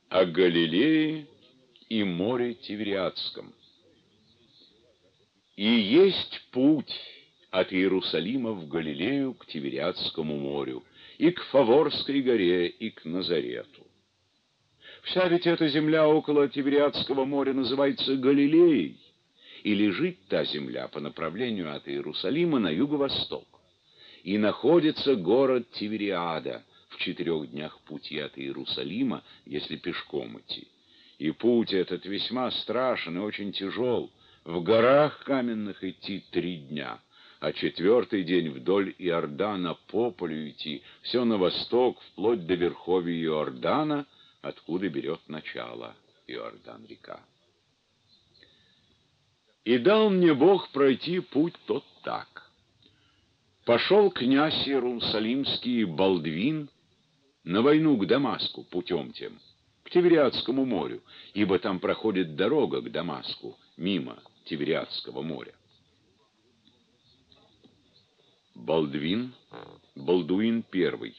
О Галилее и море Тивериадском. И есть путь от Иерусалима в Галилею к Тивериадскому морю, и к Фаворской горе, и к Назарету. Вся ведь эта земля около Тивериадского моря называется Галилеей, и лежит та земля по направлению от Иерусалима на юго-восток. И находится город Тивериада в 4 днях пути от Иерусалима, если пешком идти. И путь этот весьма страшен и очень тяжел. В горах каменных идти 3 дня, а 4-й день вдоль Иордана по полю идти, все на восток, вплоть до верховья Иордана, откуда берет начало Иордан-река. И дал мне Бог пройти путь тот так. Пошел князь Иерусалимский Балдвин на войну к Дамаску путем тем, к Тивериадскому морю, ибо там проходит дорога к Дамаску, мимо Тивериадского моря. Балдвин, Балдуин I,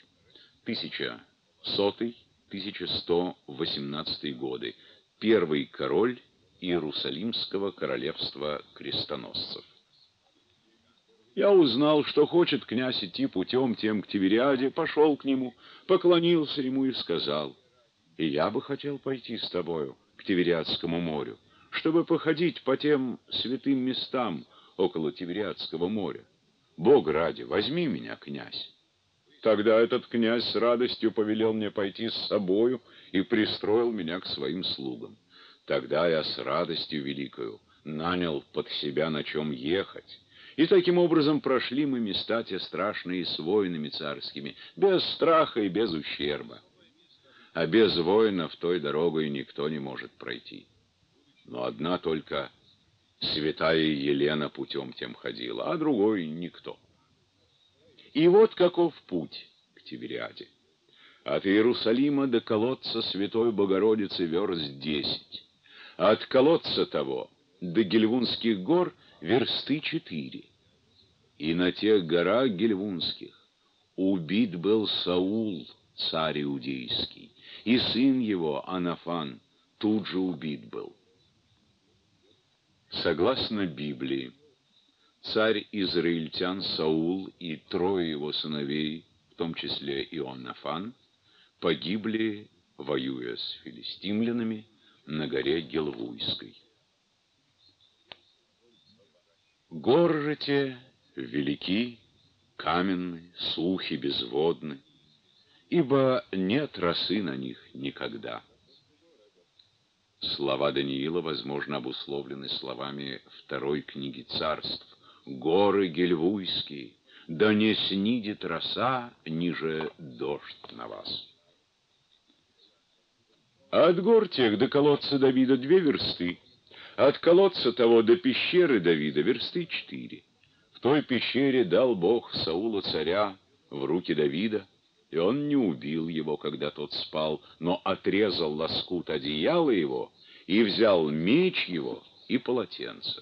1100-1118 годы, первый король Иерусалимского королевства крестоносцев. Я узнал, что хочет князь идти путем тем к Тивериаде, пошел к нему, поклонился ему и сказал: «И я бы хотел пойти с тобою к Тивериадскому морю, чтобы походить по тем святым местам около Тивериадского моря. Бог ради, возьми меня, князь». Тогда этот князь с радостью повелел мне пойти с собою и пристроил меня к своим слугам. Тогда я с радостью великою нанял под себя, на чем ехать. И таким образом прошли мы места те страшные с воинами царскими, без страха и без ущерба. А без воинов той дорогой никто не может пройти. Но одна только святая Елена путем тем ходила, а другой никто. И вот каков путь к Тивериаде. От Иерусалима до колодца Святой Богородицы верст 10, а от колодца того до Гельвунских гор версты 4. И на тех горах Гельвунских убит был Саул, царь иудейский, и сын его, Анафан, тут же убит был. Согласно Библии, царь израильтян Саул и 3 его сыновей, в том числе и Иоаннафан, погибли, воюя с филистимлянами на горе Гилвуйской. Горы же те велики, каменны, сухи, безводны, ибо нет росы на них никогда. Слова Даниила, возможно, обусловлены словами 2 книги Царств: «Горы Гельвуйские, да не снидет роса, ниже дождь на вас». От гор тех до колодца Давида 2 версты, от колодца того до пещеры Давида версты 4. В той пещере дал Бог Саула царя в руки Давида, и он не убил его, когда тот спал, но отрезал лоскут одеяла его и взял меч его и полотенце.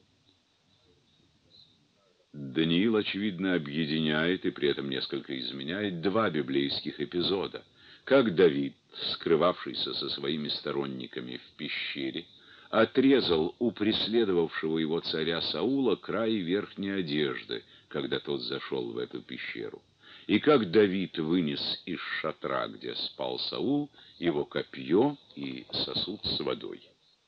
Даниил, очевидно, объединяет и при этом несколько изменяет 2 библейских эпизода. Как Давид, скрывавшийся со своими сторонниками в пещере, отрезал у преследовавшего его царя Саула край верхней одежды, когда тот зашел в эту пещеру. И как Давид вынес из шатра, где спал Саул, его копье и сосуд с водой.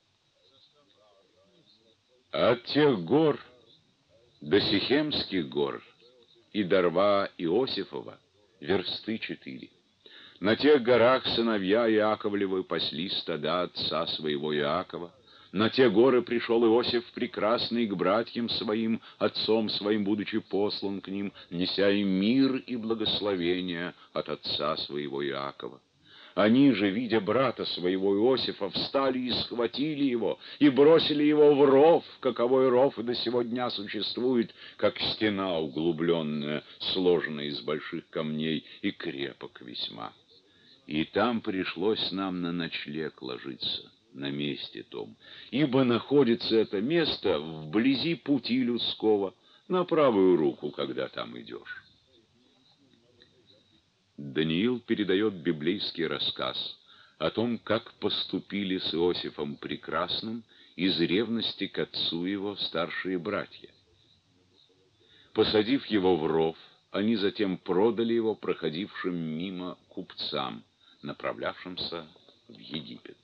От тех гор до Сихемских гор и до рва Иосифова версты 4. На тех горах сыновья Иаковлевы пасли стада отца своего Иакова. На те горы пришел Иосиф прекрасный к братьям своим, отцом своим будучи послан к ним, неся им мир и благословение от отца своего Иакова. Они же, видя брата своего Иосифа, встали и схватили его, и бросили его в ров, каковой ров и до сего дня существует, как стена углубленная, сложенная из больших камней, и крепок весьма. И там пришлось нам на ночлег ложиться, на месте том, ибо находится это место вблизи пути людского, на правую руку, когда там идешь. Даниил передает библейский рассказ о том, как поступили с Иосифом Прекрасным из ревности к отцу его старшие братья. Посадив его в ров, они затем продали его проходившим мимо купцам, направлявшимся в Египет.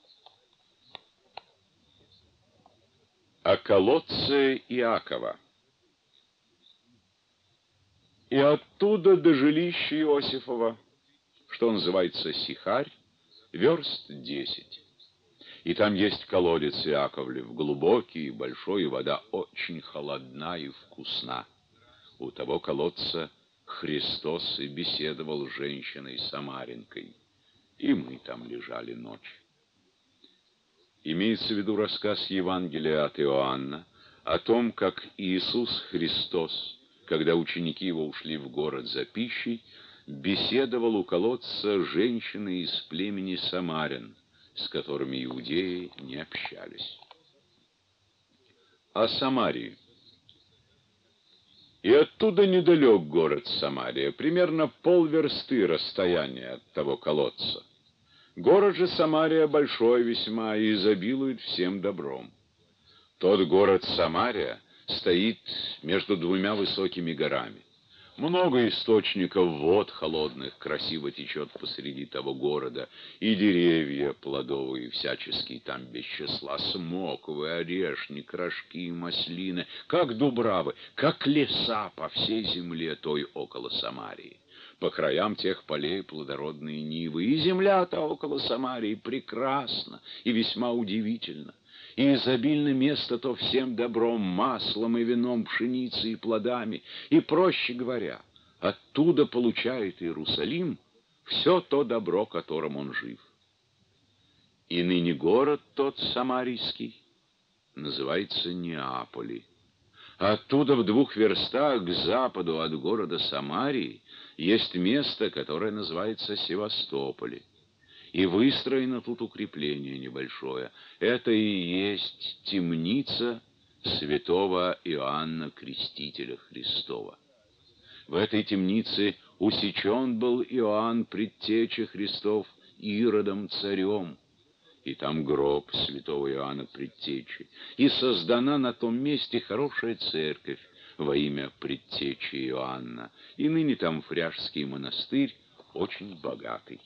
О колодце Иакова. И оттуда до жилища Иосифова, что называется Сихарь, верст 10. И там есть колодец Иаковлев, глубокий и большой, и вода очень холодна и вкусна. У того колодца Христос и беседовал с женщиной Самаринкой, и мы там лежали ночь. Имеется в виду рассказ Евангелия от Иоанна о том, как Иисус Христос, когда ученики его ушли в город за пищей, беседовал у колодца с женщиной из племени Самарин, с которыми иудеи не общались. О Самарии. И оттуда недалек город Самария, примерно полверсты расстояния от того колодца. Город же Самария большой весьма и изобилует всем добром. Тот город Самария стоит между двумя высокими горами. Много источников вод холодных красиво течет посреди того города, и деревья плодовые всяческие там без числа, смоковые, орешник, рожки, маслины, как дубравы, как леса по всей земле той около Самарии. По краям тех полей плодородные нивы, и земля-то около Самарии прекрасна и весьма удивительна. И изобильно место то всем добром, маслом и вином, пшеницей и плодами. И, проще говоря, оттуда получает Иерусалим все то добро, которым он жив. И ныне город тот самарийский называется Неаполи. Оттуда в 2 верстах к западу от города Самарии есть место, которое называется Севастополь. И выстроено тут укрепление небольшое. Это и есть темница святого Иоанна Крестителя Христова. В этой темнице усечен был Иоанн, предтеча Христов, Иродом царем. И там гроб святого Иоанна Предтечи. И создана на том месте хорошая церковь во имя Предтечи Иоанна. И ныне там Фряжский монастырь, очень богатый.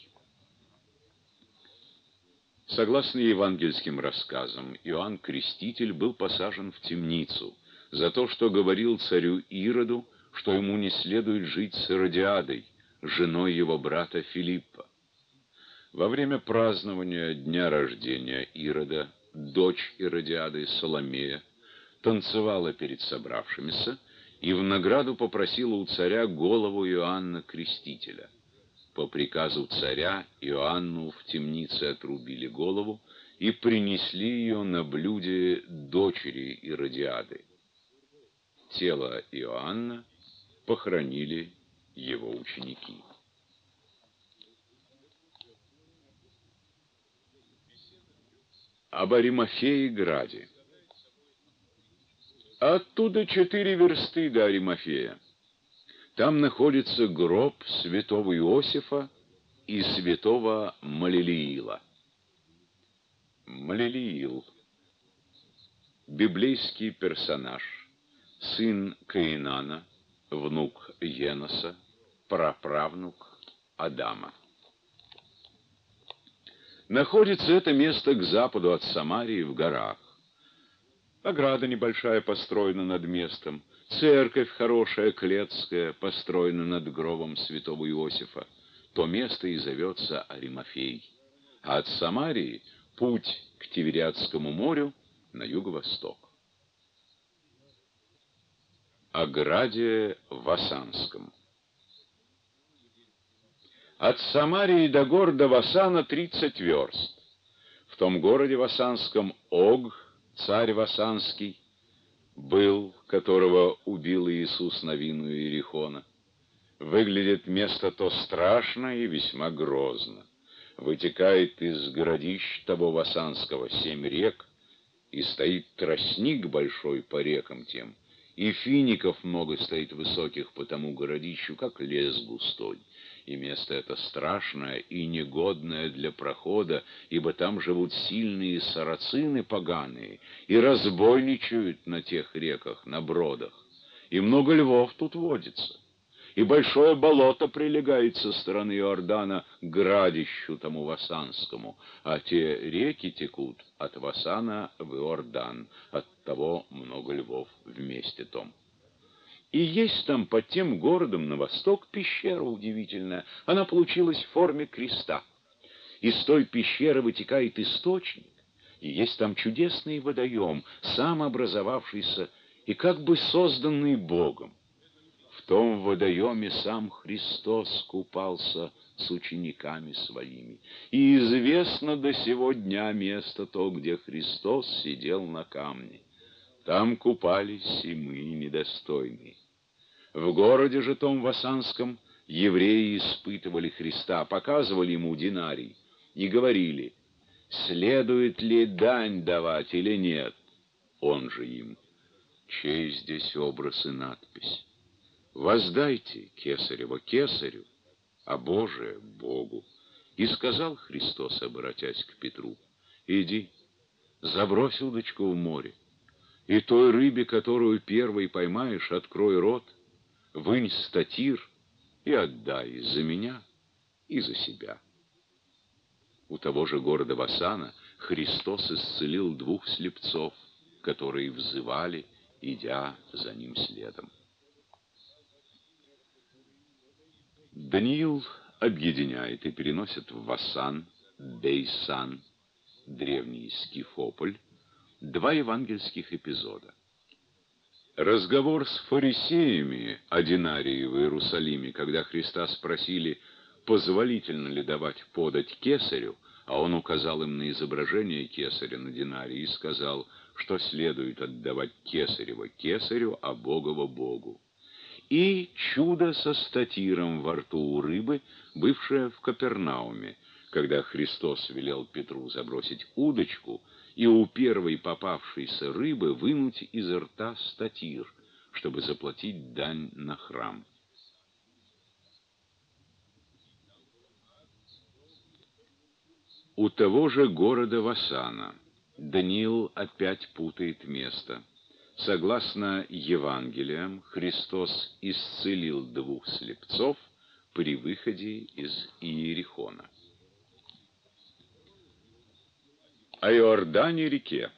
Согласно евангельским рассказам, Иоанн Креститель был посажен в темницу за то, что говорил царю Ироду, что ему не следует жить с Иродиадой, женой его брата Филиппа. Во время празднования дня рождения Ирода дочь Иродиады Соломея танцевала перед собравшимися и в награду попросила у царя голову Иоанна Крестителя. По приказу царя Иоанну в темнице отрубили голову и принесли ее на блюде дочери Иродиады. Тело Иоанна похоронили его ученики. Об Аримафее Граде. Оттуда 4 версты до Аримафея. Там находится гроб святого Иосифа и святого Малилиила. Малилиил — библейский персонаж, сын Каинана, внук Еноса, праправнук Адама. Находится это место к западу от Самарии в горах. Ограда небольшая построена над местом, церковь хорошая, клетская, построена над гробом святого Иосифа. То место и зовется Аримафей. А от Самарии путь к Тивериадскому морю на юго-восток. О граде Вассанском. От Самарии до города Вассана 30 верст. В том городе Вассанском Ог, царь Вассанский, был, которого убил Иисус на вину Иерихона. Выглядит место то страшно и весьма грозно. Вытекает из городищ того Вассанского 7 рек, и стоит тростник большой по рекам тем, и фиников много стоит высоких по тому городищу, как лес густой. и место это страшное и негодное для прохода, ибо там живут сильные сарацины поганые и разбойничают на тех реках, на бродах, и много львов тут водится, и большое болото прилегает со стороны Иордана к градищу тому Васанскому, а те реки текут от Васана в Иордан, оттого много львов вместе том. И есть там под тем городом на восток пещера удивительная. Она получилась в форме креста. Из той пещеры вытекает источник, и есть там чудесный водоем, сам образовавшийся и как бы созданный Богом. В том водоеме сам Христос купался с учениками своими. И известно до сего дня место то, где Христос сидел на камне. Там купались и мы, недостойные. В городе же том Васанском евреи испытывали Христа, показывали ему динарий и говорили, следует ли дань давать или нет. Он же им, чей здесь образ и надпись? Воздайте кесарево кесарю, а Божие Богу. И сказал Христос, обратясь к Петру, иди, забрось удочку в море, и той рыбе, которую первой поймаешь, открой рот, вынь статир и отдай за меня и за себя. У того же города Васана Христос исцелил 2 слепцов, которые взывали, идя за ним следом. Даниил объединяет и переносит в Васан, Бейсан, древний Скифополь, 2 евангельских эпизода. Разговор с фарисеями о динарии в Иерусалиме, когда Христа спросили, позволительно ли давать подать кесарю, а он указал им на изображение кесаря на динарии и сказал, что следует отдавать кесарево кесарю, а Богово Богу. И чудо со статиром во рту у рыбы, бывшее в Капернауме, когда Христос велел Петру забросить удочку и у первой попавшейся рыбы вынуть из рта статир, чтобы заплатить дань на храм. У того же города Васана Даниил опять путает место. Согласно Евангелиям, Христос исцелил 2 слепцов при выходе из Иерихона. О Иордане реке.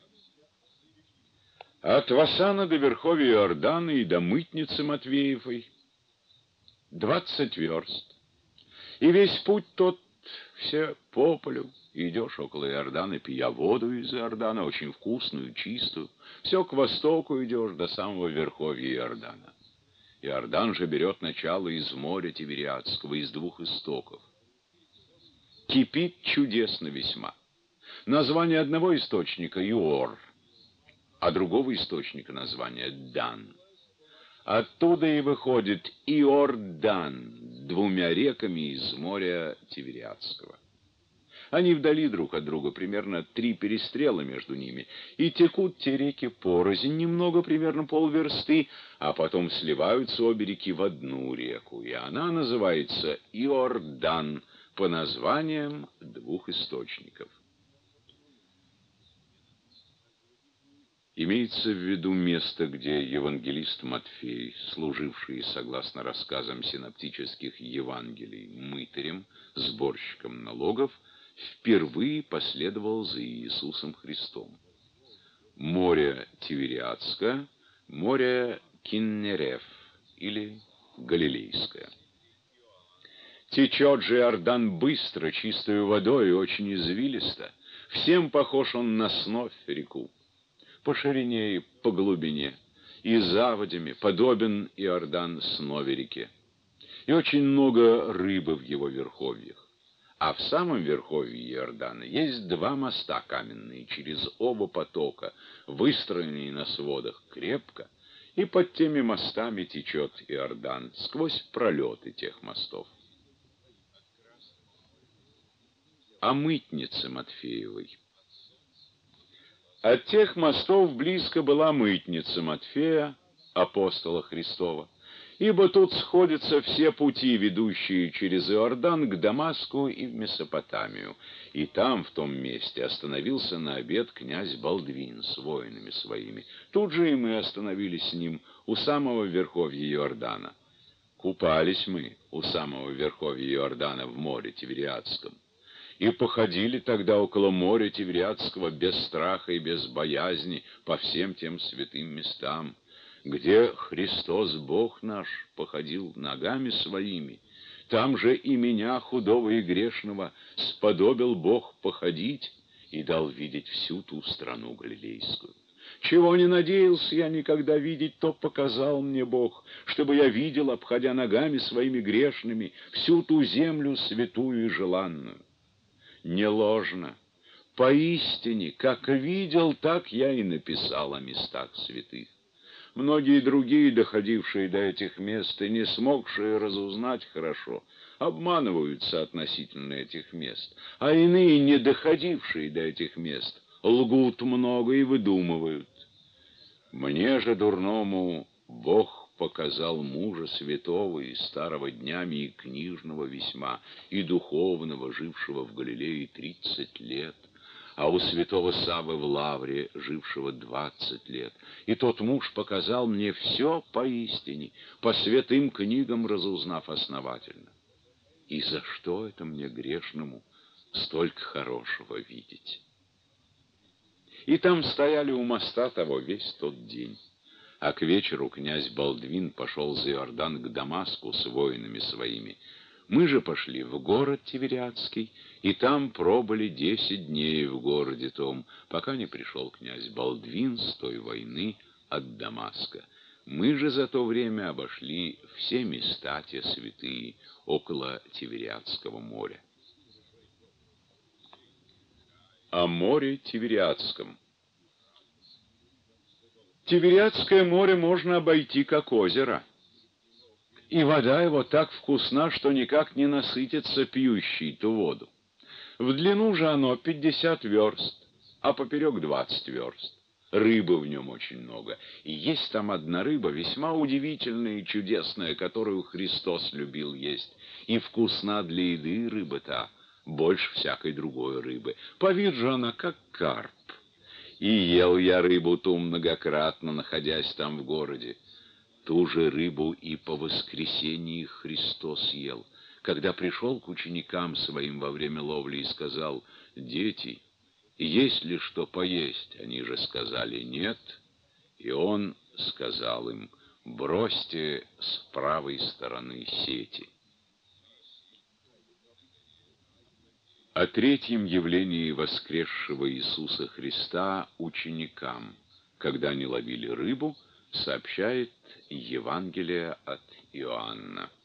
От Васана до верховья Иордана и до мытницы Матвеевой 20 верст. И весь путь тот все по полю. Идешь около Иордана, пия воду из Иордана, очень вкусную, чистую. Все к востоку идешь до самого верховья Иордана. Иордан же берет начало из моря Тивериадского, из 2 истоков. Кипит чудесно весьма. Название одного источника — Иор, а другого источника название — Дан. Оттуда и выходит Иордан 2 реками из моря Тивериадского. Они вдали друг от друга, примерно 3 перестрела между ними, и текут те реки порознь, немного, примерно полверсты, а потом сливаются обе реки в одну реку, и она называется Иордан по названиям 2 источников. Имеется в виду место, где евангелист Матфей, служивший, согласно рассказам синоптических Евангелий, мытарем, сборщиком налогов, впервые последовал за Иисусом Христом. Море Тивериадское, море Киннерев или Галилейское. Течет же Иордан быстро, чистою водой и очень извилисто. Всем похож он на Сновь реку. По ширине и по глубине, и заводями подобен Иордан Снове реке. И очень много рыбы в его верховьях. А в самом верховье Иордана есть 2 моста каменные через оба потока, выстроенные на сводах крепко, и под теми мостами течет Иордан сквозь пролеты тех мостов. О мытнице Матфеевой. От тех мостов близко была мытница Матфея, апостола Христова, ибо тут сходятся все пути, ведущие через Иордан к Дамаску и в Месопотамию. И там, в том месте, остановился на обед князь Балдвин с воинами своими. Тут же и мы остановились с ним у самого верховья Иордана. Купались мы у самого верховья Иордана в море Тивериадском. И походили тогда около моря Тивериадского без страха и без боязни по всем тем святым местам, где Христос Бог наш походил ногами своими. Там же и меня, худого и грешного, сподобил Бог походить и дал видеть всю ту страну галилейскую. Чего не надеялся я никогда видеть, то показал мне Бог, чтобы я видел, обходя ногами своими грешными, всю ту землю святую и желанную. Не ложно, поистине, как видел, так я и написал о местах святых. Многие другие, доходившие до этих мест и не смогшие разузнать хорошо, обманываются относительно этих мест, а иные, не доходившие до этих мест, лгут много и выдумывают. Мне же, дурному, Бог показал мужа святого и старого днями и книжного весьма, и духовного, жившего в Галилее 30 лет, а у святого Саввы в Лавре, жившего 20 лет. И тот муж показал мне все поистине, по святым книгам разузнав основательно. И за что это мне грешному столько хорошего видеть? И там стояли у моста того весь тот день. А к вечеру князь Балдвин пошел за Иордан к Дамаску с воинами своими. Мы же пошли в город Тивериадский, и там пробыли 10 дней в городе том, пока не пришел князь Балдвин с той войны от Дамаска. Мы же за то время обошли все места те святые около Тивериадского моря. О море Тивериадском. Тивериадское море можно обойти как озеро, и вода его так вкусна, что никак не насытится пьющий ту воду. В длину же оно 50 верст, а поперек 20 верст. Рыбы в нем очень много, и есть там одна рыба, весьма удивительная и чудесная, которую Христос любил есть, и вкусна для еды рыба-то больше всякой другой рыбы. По виду же она как карп. И ел я рыбу ту многократно, находясь там в городе. Ту же рыбу и по воскресении Христос ел, когда пришел к ученикам своим во время ловли и сказал: «Дети, есть ли что поесть?» Они же сказали: «Нет». И он сказал им: «Бросьте с правой стороны сети». О третьем явлении воскресшего Иисуса Христа ученикам, когда они ловили рыбу, сообщает Евангелие от Иоанна.